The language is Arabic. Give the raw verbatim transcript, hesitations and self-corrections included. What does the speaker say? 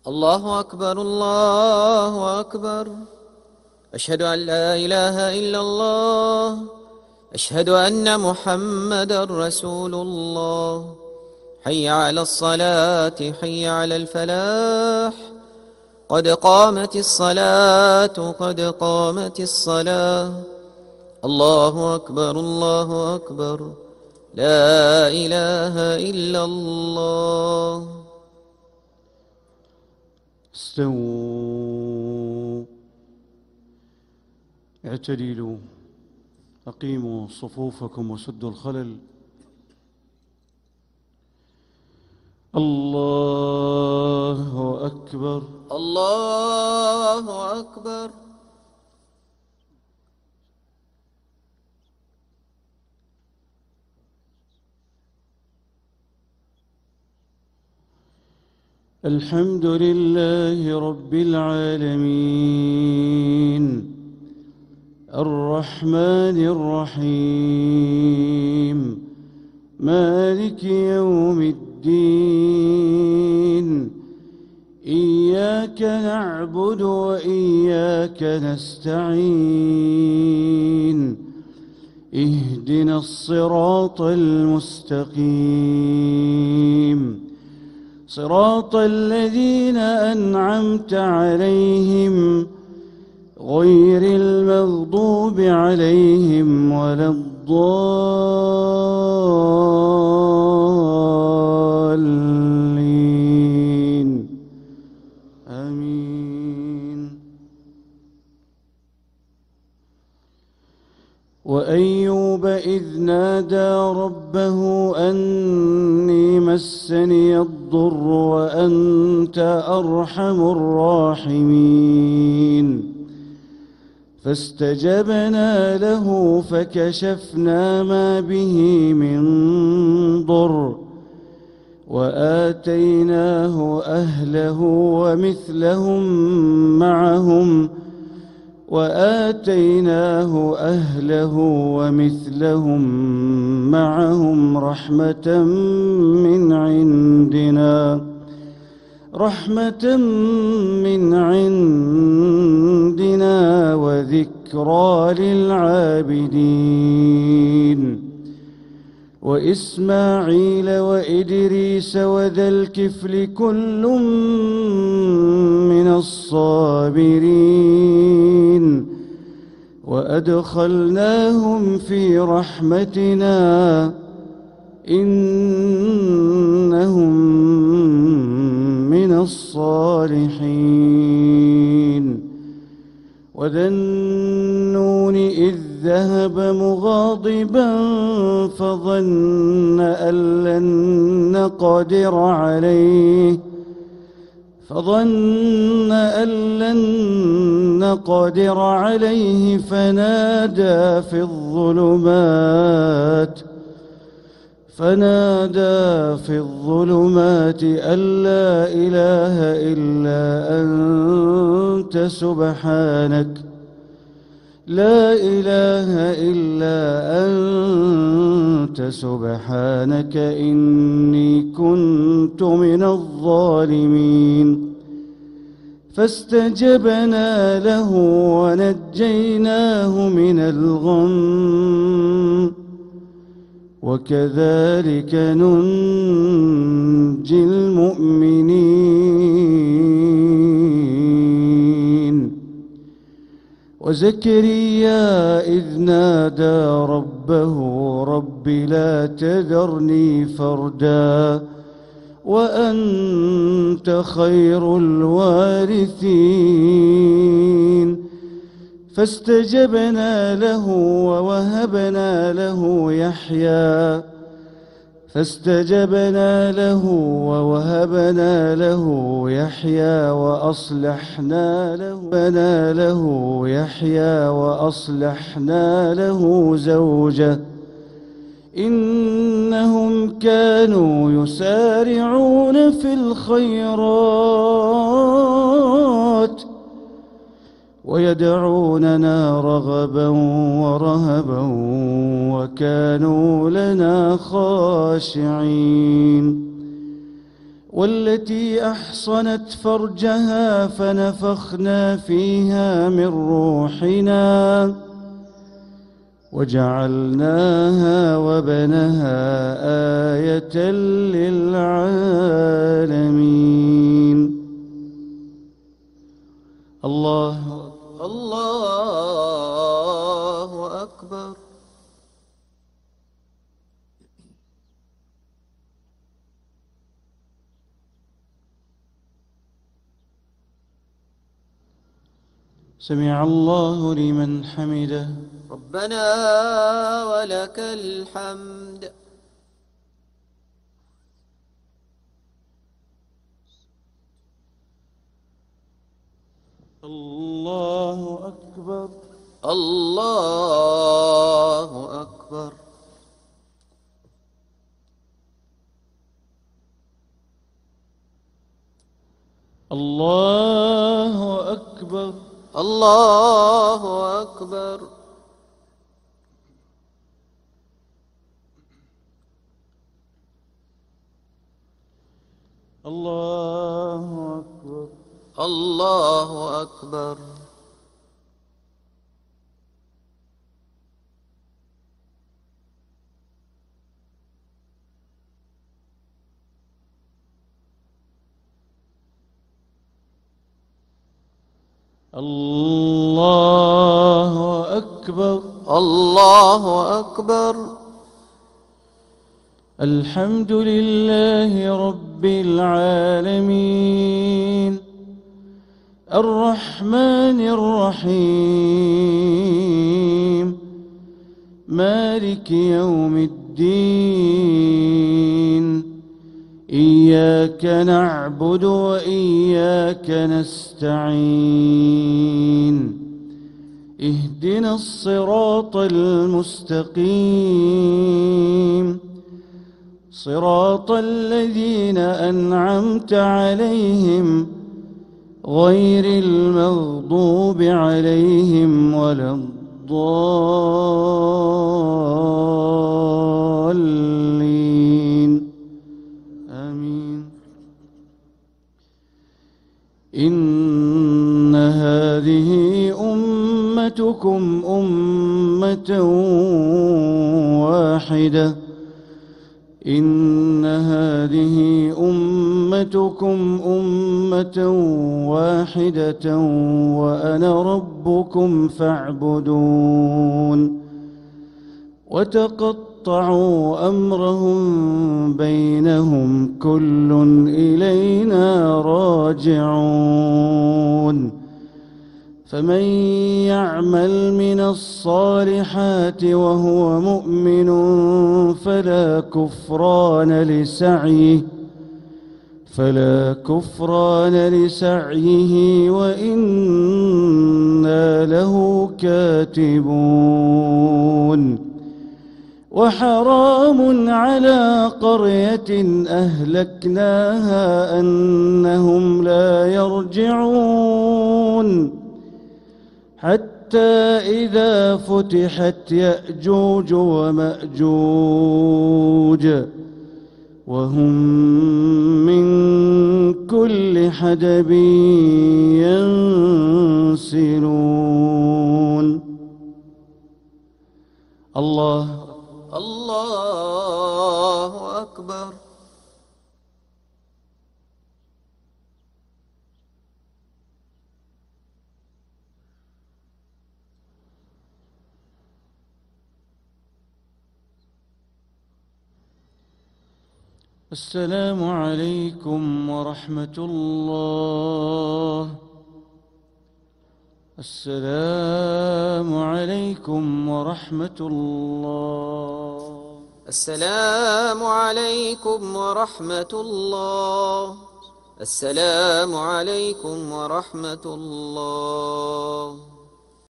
الله أكبر الله أكبر. أشهد أن لا إله إلا الله. أشهد أن محمدا رسول الله. حي على الصلاة حي على الفلاح. قد قامت الصلاة قد قامت الصلاة. الله أكبر الله أكبر. لا إله إلا الله. استووا، اعتدلوا، أقيموا صفوفكم وسدوا الخلل. الله أكبر الله أكبر. الحمد لله رب العالمين الرحمن الرحيم مالك يوم الدين. إياك نعبد وإياك نستعين. اهدنا الصراط المستقيم، صراط الذين أنعمت عليهم غير المغضوب عليهم ولا الضالين. آمين. وأيوب إذ نادى ربه أني مسني الضر وأنت أرحم الراحمين. فاستجبنا له فكشفنا ما به من ضر وآتيناه أهله ومثلهم معهم وآتيناه أهله ومثلهم معهم رحمة من عندنا رحمة من عندنا وذكرى للعابدين. وإسماعيل وإدريس وذا الكفل كل من الصابرين وأدخلناهم في رحمتنا إنهم من الصالحين. وذا النون إذ ذهب مغاضبا فظن أن لن نقدر عليه فظن أن لن نقدر عليه فنادى في الظلمات فنادى في الظلمات أن لا إله إلا أنت سبحانك لا إله إلا أنت سبحانك إني كنت من الظالمين. فاستجبنا له ونجيناه من الغم وكذلك ننجي المؤمنين. وزكريا إذ نادى ربه رب لا تذرني فردا وأنت خير الوارثين. فاستجبنا له ووهبنا له يحيى فاستجبنا له ووهبنا له يحيى وأصلحنا له له يحيى وأصلحنا له زوجه إنهم كانوا يسارعون في الخيرات ويدعوننا رغبا ورهبا وكانوا لنا خاشعين. والتي أحصنت فرجها فنفخنا فيها من روحنا وجعلناها وبنها آية للعالمين. الله الله أكبر. سمع الله لمن حمده. ربنا ولك الحمد. الله أكبر. الله أكبر. الله أكبر. الله أكبر. الله أكبر. الله أكبر. الله أكبر. الله أكبر. الحمد لله رب العالمين الرحمن الرحيم مالك يوم الدين إياك نعبد وإياك نستعين اهدنا الصراط المستقيم صراط الذين أنعمت عليهم غير المغضوب عليهم ولا الضالين آمين. إن هذه أمتكم أمة واحدة إن هذه أمتكم أمة واحدة وأنا ربكم فاعبدون. وتقطعوا أمرهم بينهم كل إلينا راجعون. فمن يعمل من الصالحات وهو مؤمن فلا كفران لسعيه فلا كفران لسعيه وإنا له كاتبون. وحرام على قرية أهلكناها أنهم لا يرجعون حتى إذا فتحت يأجوج ومأجوج وهم من كل حدب ينسلون. الله الله أكبر. السلام عليكم ورحمة الله. السلام عليكم ورحمة الله. السلام عليكم ورحمة الله. السلام عليكم ورحمة الله.